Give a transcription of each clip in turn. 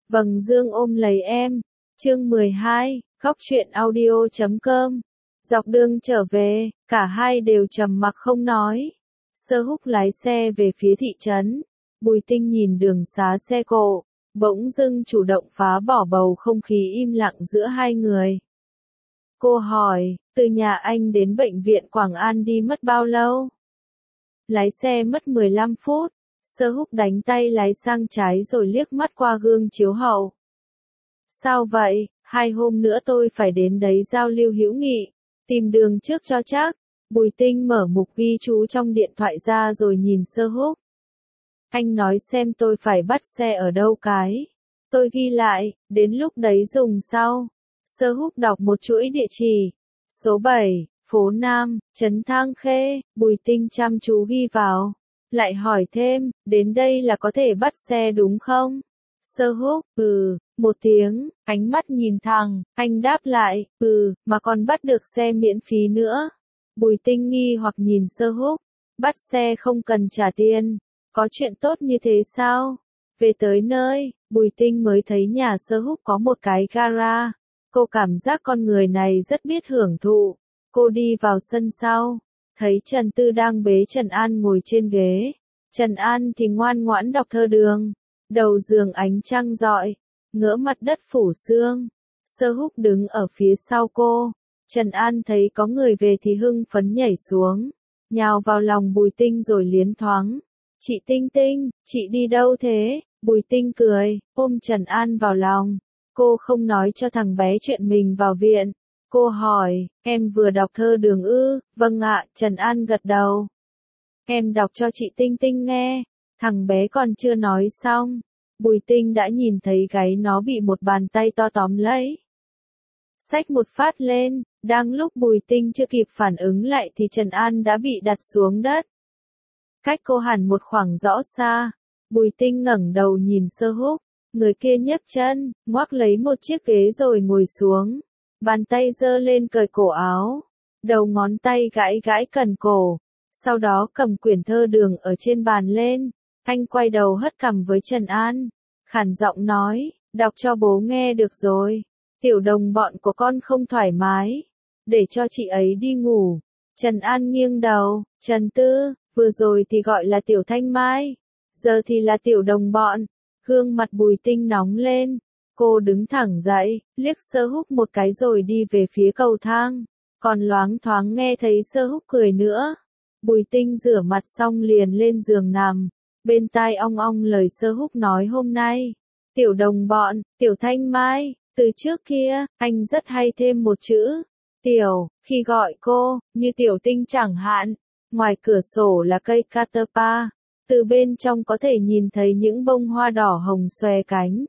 Vầng dương ôm lấy em. Chương 12, Góc truyện audio.com. Dọc đường trở về, cả hai đều trầm mặc không nói. Sơ Húc lái xe về phía thị trấn. Bùi Tinh nhìn đường xá xe cộ, bỗng dưng chủ động phá bỏ bầu không khí im lặng giữa hai người. Cô hỏi, từ nhà anh đến bệnh viện Quảng An đi mất bao lâu? Lái xe mất 15 phút. Sơ Húc đánh tay lái sang trái rồi liếc mắt qua gương chiếu hậu. Sao vậy, 2 hôm nữa tôi phải đến đấy giao lưu hữu nghị, tìm đường trước cho chắc. Bùi Tinh mở mục ghi chú trong điện thoại ra rồi nhìn Sơ Húc. Anh nói xem tôi phải bắt xe ở đâu cái. Tôi ghi lại, đến lúc đấy dùng sau. Sơ Húc đọc một chuỗi địa chỉ. Số 7, phố Nam, Trấn Thang Khê. Bùi Tinh chăm chú ghi vào. Lại hỏi thêm, đến đây là có thể bắt xe đúng không? Sơ Húc, một tiếng, ánh mắt nhìn thẳng, anh đáp lại, mà còn bắt được xe miễn phí nữa. Bùi Tinh nghi hoặc nhìn Sơ Húc, bắt xe không cần trả tiền, có chuyện tốt như thế sao? Về tới nơi, Bùi Tinh mới thấy nhà Sơ Húc có một cái gara. Cô cảm giác con người này rất biết hưởng thụ. Cô đi vào sân sau, thấy Trần Tư đang bế Trần An ngồi trên ghế. Trần An thì ngoan ngoãn đọc thơ đường. Đầu giường ánh trăng rọi, ngỡ mặt đất phủ sương. Sơ Húc đứng ở phía sau cô. Trần An thấy có người về thì hưng phấn nhảy xuống, nhào vào lòng Bùi Tinh rồi liến thoáng. Chị Tinh Tinh, chị đi đâu thế? Bùi Tinh cười, ôm Trần An vào lòng. Cô không nói cho thằng bé chuyện mình vào viện. Cô hỏi, em vừa đọc thơ đường ư? Vâng ạ, Trần An gật đầu. Em đọc cho chị Tinh Tinh nghe. Thằng bé còn chưa nói xong, Bùi Tinh đã nhìn thấy gáy nó bị một bàn tay to tóm lấy. Xách một phát lên, đang lúc Bùi Tinh chưa kịp phản ứng lại thì Trần An đã bị đặt xuống đất. Cách cô hẳn một khoảng rõ xa, Bùi Tinh ngẩng đầu nhìn Sơ Húc, người kia nhấc chân, ngoắc lấy một chiếc ghế rồi ngồi xuống. Bàn tay giơ lên cởi cổ áo, đầu ngón tay gãi gãi cần cổ, sau đó cầm quyển thơ đường ở trên bàn lên. Anh quay đầu hất cằm với Trần An, khản giọng nói, đọc cho bố nghe được rồi. Tiểu đồng bọn của con không thoải mái, để cho chị ấy đi ngủ. Trần An nghiêng đầu, Trần Tư, vừa rồi thì gọi là Tiểu Thanh Mai, giờ thì là Tiểu đồng bọn. Gương mặt Bùi Tinh nóng lên, cô đứng thẳng dậy, liếc Sơ Húc một cái rồi đi về phía cầu thang, còn loáng thoáng nghe thấy Sơ Húc cười nữa. Bùi Tinh rửa mặt xong liền lên giường nằm, bên tai ong ong lời Sơ Húc nói hôm nay. Tiểu đồng bọn, Tiểu Thanh Mai, từ trước kia, anh rất hay thêm một chữ, Tiểu, khi gọi cô, như Tiểu Tinh chẳng hạn. Ngoài cửa sổ là cây catapa, từ bên trong có thể nhìn thấy những bông hoa đỏ hồng xòe cánh.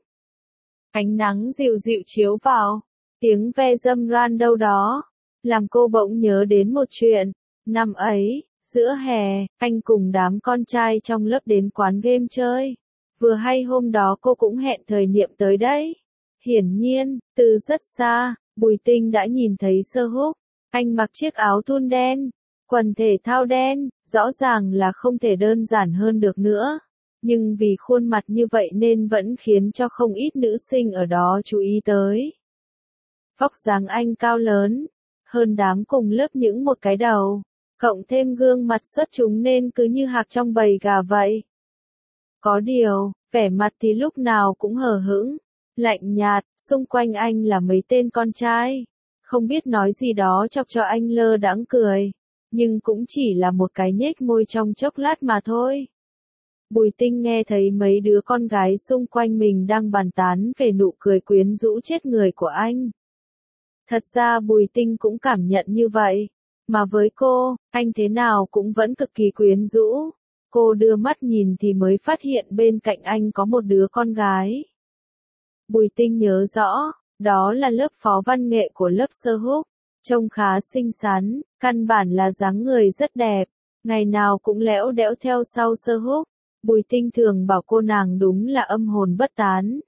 Ánh nắng dịu dịu chiếu vào, tiếng ve râm ran đâu đó, làm cô bỗng nhớ đến một chuyện. Năm ấy, giữa hè, anh cùng đám con trai trong lớp đến quán game chơi. Vừa hay hôm đó cô cũng hẹn thời niệm tới đấy. Hiển nhiên, từ rất xa, Bùi Tinh đã nhìn thấy Sơ Húc. Anh mặc chiếc áo thun đen, quần thể thao đen, rõ ràng là không thể đơn giản hơn được nữa. Nhưng vì khuôn mặt như vậy nên vẫn khiến cho không ít nữ sinh ở đó chú ý tới. Vóc dáng anh cao lớn, hơn đám cùng lớp những một cái đầu, cộng thêm gương mặt xuất chúng nên cứ như hạc trong bầy gà vậy. Có điều, vẻ mặt thì lúc nào cũng hờ hững, lạnh nhạt, xung quanh anh là mấy tên con trai. Không biết nói gì đó chọc cho anh lơ đãng cười, nhưng cũng chỉ là một cái nhếch môi trong chốc lát mà thôi. Bùi Tinh nghe thấy mấy đứa con gái xung quanh mình đang bàn tán về nụ cười quyến rũ chết người của anh. Thật ra Bùi Tinh cũng cảm nhận như vậy, mà với cô, anh thế nào cũng vẫn cực kỳ quyến rũ. Cô đưa mắt nhìn thì mới phát hiện bên cạnh anh có một đứa con gái. Bùi Tinh nhớ rõ, đó là lớp phó văn nghệ của lớp Sơ Húc, trông khá xinh xắn, căn bản là dáng người rất đẹp, ngày nào cũng lẽo đẽo theo sau Sơ Húc. Bùi Tinh thường bảo cô nàng đúng là âm hồn bất tán.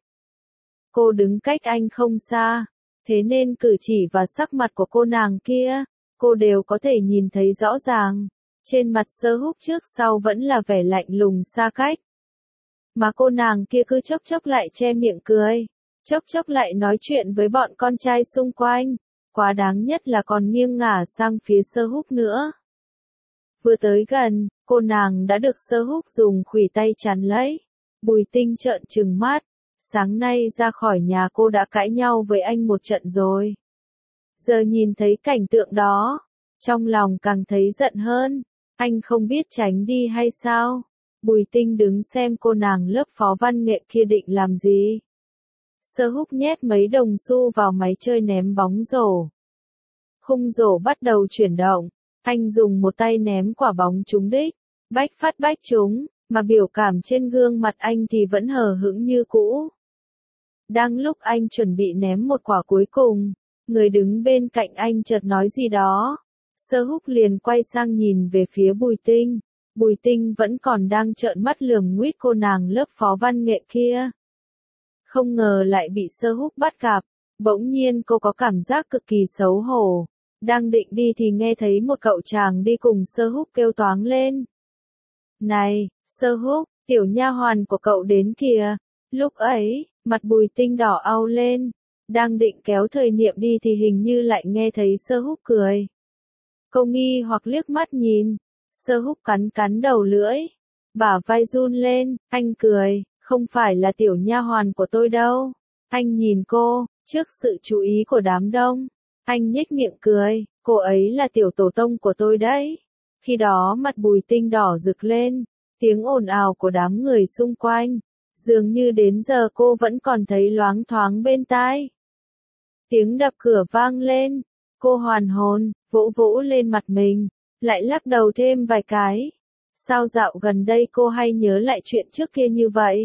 Cô đứng cách anh không xa, thế nên cử chỉ và sắc mặt của cô nàng kia, cô đều có thể nhìn thấy rõ ràng. Trên mặt Sơ Húc trước sau vẫn là vẻ lạnh lùng xa cách. Mà cô nàng kia cứ chốc chốc lại che miệng cười, chốc chốc lại nói chuyện với bọn con trai xung quanh, quá đáng nhất là còn nghiêng ngả sang phía Sơ Húc nữa. Vừa tới gần, cô nàng đã được Sơ Húc dùng khuỷu tay chắn lấy. Bùi Tinh trợn trừng mắt, sáng nay ra khỏi nhà cô đã cãi nhau với anh một trận rồi. Giờ nhìn thấy cảnh tượng đó, trong lòng càng thấy giận hơn, anh không biết tránh đi hay sao? Bùi Tinh đứng xem cô nàng lớp phó văn nghệ kia định làm gì. Sơ Húc nhét mấy đồng xu vào máy chơi ném bóng rổ. Khung rổ bắt đầu chuyển động, anh dùng một tay ném quả bóng trúng đích, bách phát bách trúng, mà biểu cảm trên gương mặt anh thì vẫn hờ hững như cũ. Đang lúc anh chuẩn bị ném một quả cuối cùng, người đứng bên cạnh anh chợt nói gì đó. Sơ Húc liền quay sang nhìn về phía Bùi Tinh. Bùi Tinh vẫn còn đang trợn mắt lườm nguýt cô nàng lớp phó văn nghệ kia. Không ngờ lại bị Sơ Húc bắt gặp, bỗng nhiên cô có cảm giác cực kỳ xấu hổ. Đang định đi thì nghe thấy một cậu chàng đi cùng Sơ Húc kêu toáng lên. Này, Sơ Húc, tiểu nha hoàn của cậu đến kìa. Lúc ấy, mặt Bùi Tinh đỏ au lên, đang định kéo thời niệm đi thì hình như lại nghe thấy Sơ Húc cười. Cô nghi hoặc liếc mắt nhìn, Sơ Húc cắn cắn đầu lưỡi, bả vai run lên, anh cười, không phải là tiểu nha hoàn của tôi đâu. Anh nhìn cô, trước sự chú ý của đám đông, anh nhếch miệng cười, cô ấy là tiểu tổ tông của tôi đấy. Khi đó mặt Bùi Tinh đỏ rực lên, tiếng ồn ào của đám người xung quanh, dường như đến giờ cô vẫn còn thấy loáng thoáng bên tai. Tiếng đập cửa vang lên, cô hoàn hồn, vỗ vỗ lên mặt mình, lại lắc đầu thêm vài cái. Sao dạo gần đây cô hay nhớ lại chuyện trước kia như vậy?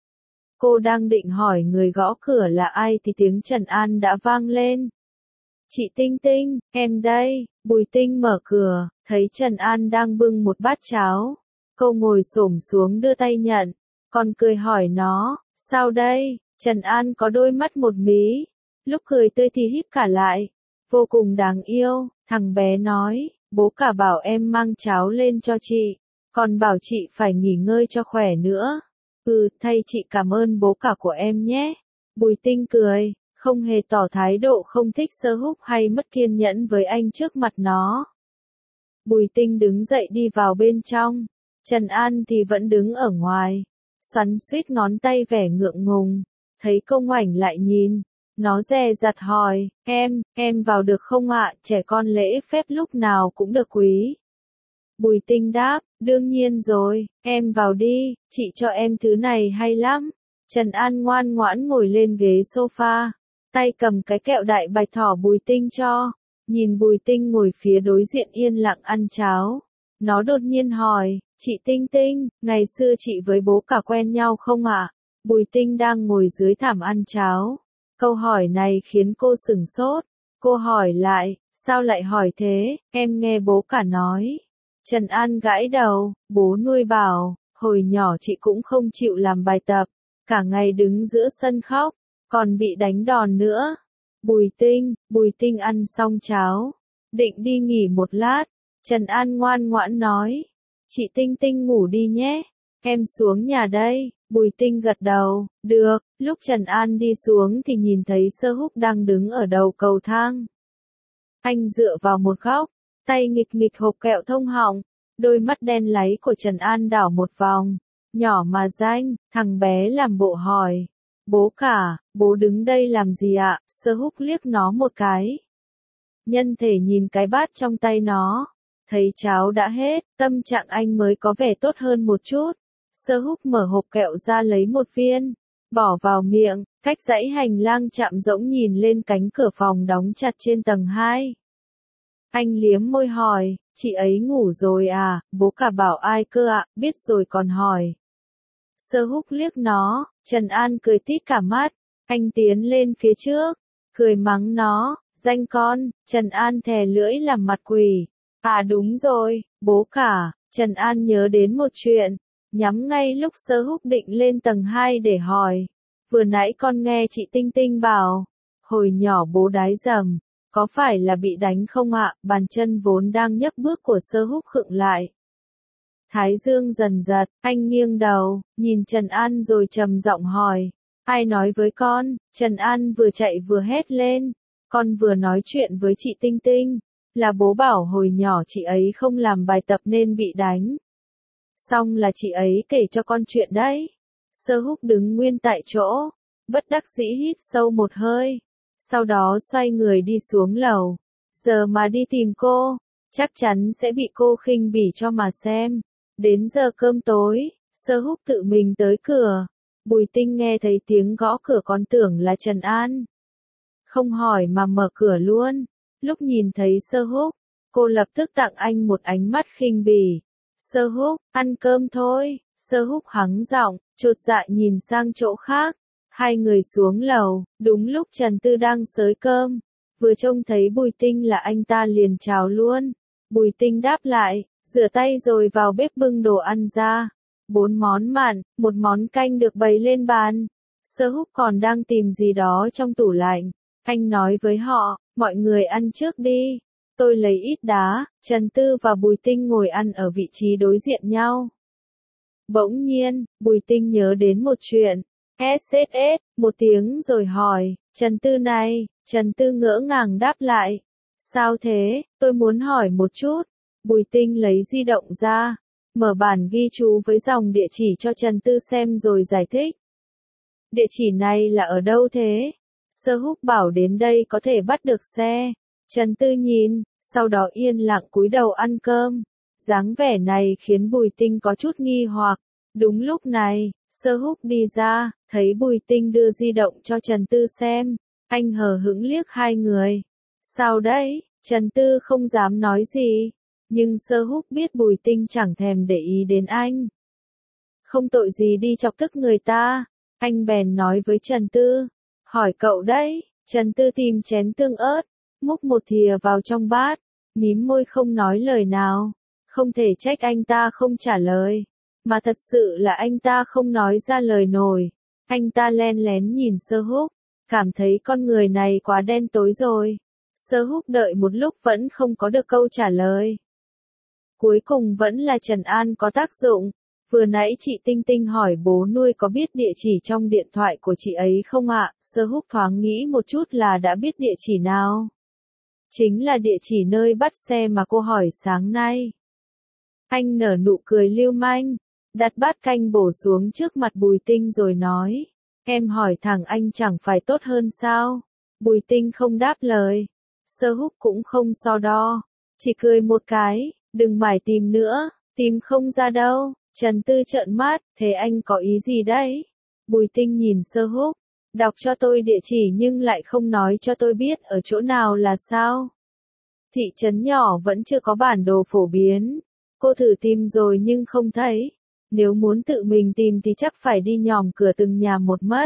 Cô đang định hỏi người gõ cửa là ai thì tiếng Trần An đã vang lên. Chị Tinh Tinh, em đây. Bùi Tinh mở cửa, thấy Trần An đang bưng một bát cháo. Cô ngồi xổm xuống đưa tay nhận, còn cười hỏi nó, sao đây? Trần An có đôi mắt một mí, lúc cười tươi thì híp cả lại, vô cùng đáng yêu. Thằng bé nói, bố cả bảo em mang cháo lên cho chị, còn bảo chị phải nghỉ ngơi cho khỏe nữa. Thay chị cảm ơn bố cả của em nhé. Bùi Tinh cười, không hề tỏ thái độ không thích Sơ Húc hay mất kiên nhẫn với anh trước mặt nó. Bùi Tinh đứng dậy đi vào bên trong, Trần An thì vẫn đứng ở ngoài, xoắn xuýt ngón tay vẻ ngượng ngùng, thấy cô ngoảnh lại nhìn, nó dè dặt hỏi, em vào được không ạ? Trẻ con lễ phép lúc nào cũng được quý. Bùi Tinh đáp, đương nhiên rồi, em vào đi, chị cho em thứ này hay lắm. Trần An ngoan ngoãn ngồi lên ghế sofa, tay cầm cái kẹo đại bạch thỏ Bùi Tinh cho, nhìn Bùi Tinh ngồi phía đối diện yên lặng ăn cháo. Nó đột nhiên hỏi, chị Tinh Tinh, ngày xưa chị với bố cả quen nhau không ạ? Bùi Tinh đang ngồi dưới thảm ăn cháo. Câu hỏi này khiến cô sửng sốt. Cô hỏi lại, sao lại hỏi thế, em nghe bố cả nói. Trần An gãi đầu, bố nuôi bảo, hồi nhỏ chị cũng không chịu làm bài tập, cả ngày đứng giữa sân khóc, còn bị đánh đòn nữa. Bùi Tinh ăn xong cháo, định đi nghỉ một lát, Trần An ngoan ngoãn nói, chị Tinh Tinh ngủ đi nhé, em xuống nhà đây. Bùi Tinh gật đầu, được. Lúc Trần An đi xuống thì nhìn thấy Sơ Húc đang đứng ở đầu cầu thang. Anh dựa vào một góc, tay nghịch nghịch hộp kẹo thông họng, đôi mắt đen láy của Trần An đảo một vòng, nhỏ mà danh. Thằng bé làm bộ hỏi, bố cả, bố đứng đây làm gì ạ? Sơ Húc liếc nó một cái. Nhân thể nhìn cái bát trong tay nó, thấy cháo đã hết, tâm trạng anh mới có vẻ tốt hơn một chút. Sơ Húc mở hộp kẹo ra lấy một viên, bỏ vào miệng, cách dãy hành lang chạm rỗng nhìn lên cánh cửa phòng đóng chặt trên tầng 2. Anh liếm môi hỏi, chị ấy ngủ rồi à? Bố cả bảo ai cơ ạ? Biết rồi còn hỏi. Sơ Húc liếc nó, Trần An cười tít cả mắt, anh tiến lên phía trước, cười mắng nó, danh con. Trần An thè lưỡi làm mặt quỷ. À đúng rồi, bố cả. Trần An nhớ đến một chuyện, nhắm ngay lúc Sơ Húc định lên tầng 2 để hỏi. Vừa nãy con nghe chị Tinh Tinh bảo, hồi nhỏ bố đái dầm, có phải là bị đánh không ạ? Bàn chân vốn đang nhấc bước của Sơ Húc khựng lại. Thái dương dần giật, anh nghiêng đầu, nhìn Trần An rồi trầm giọng hỏi. Ai nói với con? Trần An vừa chạy vừa hét lên. Con vừa nói chuyện với chị Tinh Tinh. Là bố bảo hồi nhỏ chị ấy không làm bài tập nên bị đánh. Xong là chị ấy kể cho con chuyện đấy. Sơ Húc đứng nguyên tại chỗ, bất đắc dĩ hít sâu một hơi. Sau đó xoay người đi xuống lầu. Giờ mà đi tìm cô, chắc chắn sẽ bị cô khinh bỉ cho mà xem. Đến giờ cơm tối, Sơ Húc tự mình tới cửa. Bùi Tinh nghe thấy tiếng gõ cửa còn tưởng là Trần An. Không hỏi mà mở cửa luôn. Lúc nhìn thấy Sơ Húc, cô lập tức tặng anh một ánh mắt khinh bỉ. Sơ Húc, ăn cơm thôi. Sơ Húc hắng giọng, chột dạ nhìn sang chỗ khác. Hai người xuống lầu, đúng lúc Trần Tư đang xới cơm. Vừa trông thấy Bùi Tinh là anh ta liền chào luôn. Bùi Tinh đáp lại, rửa tay rồi vào bếp bưng đồ ăn ra. 4 món mặn, 1 món canh được bày lên bàn. Sơ Húc còn đang tìm gì đó trong tủ lạnh. Anh nói với họ, mọi người ăn trước đi. Tôi lấy ít đá. Trần Tư và Bùi Tinh ngồi ăn ở vị trí đối diện nhau. Bỗng nhiên, Bùi Tinh nhớ đến một chuyện. SSS, một tiếng rồi hỏi, Trần Tư này. Trần Tư ngỡ ngàng đáp lại. Sao thế, tôi muốn hỏi một chút. Bùi Tinh lấy di động ra, mở bản ghi chú với dòng địa chỉ cho Trần Tư xem rồi giải thích. Địa chỉ này là ở đâu thế? Sơ Húc bảo đến đây có thể bắt được xe. Trần Tư nhìn, sau đó yên lặng cúi đầu ăn cơm. Dáng vẻ này khiến Bùi Tinh có chút nghi hoặc. Đúng lúc này, Sơ Húc đi ra, thấy Bùi Tinh đưa di động cho Trần Tư xem. Anh hờ hững liếc hai người. Sao đấy? Trần Tư không dám nói gì. Nhưng Sơ Húc biết Bùi Tinh chẳng thèm để ý đến anh. Không tội gì đi chọc tức người ta. Anh bèn nói với Trần Tư. Hỏi cậu đấy. Trần Tư tìm chén tương ớt, múc một thìa vào trong bát, mím môi không nói lời nào. Không thể trách anh ta không trả lời, mà thật sự là anh ta không nói ra lời nổi. Anh ta len lén nhìn Sơ Húc, cảm thấy con người này quá đen tối rồi. Sơ Húc đợi một lúc vẫn không có được câu trả lời. Cuối cùng vẫn là Trần An có tác dụng. Vừa nãy chị Tinh Tinh hỏi bố nuôi có biết địa chỉ trong điện thoại của chị ấy không ạ? Sơ Húc thoáng nghĩ một chút là đã biết địa chỉ nào. Chính là địa chỉ nơi bắt xe mà cô hỏi sáng nay. Anh nở nụ cười lưu manh, đặt bát canh bổ xuống trước mặt Bùi Tinh rồi nói. Em hỏi thẳng anh chẳng phải tốt hơn sao? Bùi Tinh không đáp lời. Sơ Húc cũng không so đo, chỉ cười một cái, đừng mải tìm nữa, tìm không ra đâu. Trần Tư trợn mắt, thế anh có ý gì đấy? Bùi Tinh nhìn Sơ Húc, đọc cho tôi địa chỉ nhưng lại không nói cho tôi biết ở chỗ nào là sao? Thị trấn nhỏ vẫn chưa có bản đồ phổ biến. Cô thử tìm rồi nhưng không thấy. Nếu muốn tự mình tìm thì chắc phải đi nhòm cửa từng nhà một mất.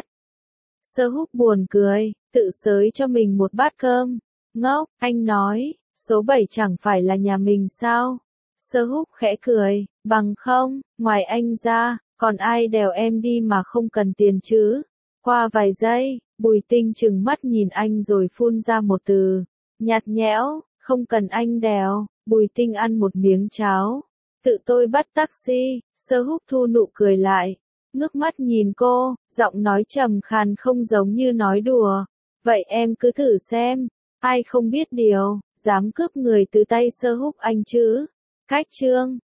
Sơ Húc buồn cười, tự xới cho mình một bát cơm. Ngốc, anh nói, số 7 chẳng phải là nhà mình sao? Sơ Húc khẽ cười, bằng không, ngoài anh ra, còn ai đèo em đi mà không cần tiền chứ? Qua vài giây, Bùi Tinh trừng mắt nhìn anh rồi phun ra một từ, nhạt nhẽo, không cần anh đèo. Bùi Tinh ăn một miếng cháo, tự tôi bắt taxi. Sơ Húc thu nụ cười lại, ngước mắt nhìn cô, giọng nói trầm khàn không giống như nói đùa. Vậy em cứ thử xem, ai không biết điều, dám cướp người từ tay Sơ Húc anh chứ? Cách chương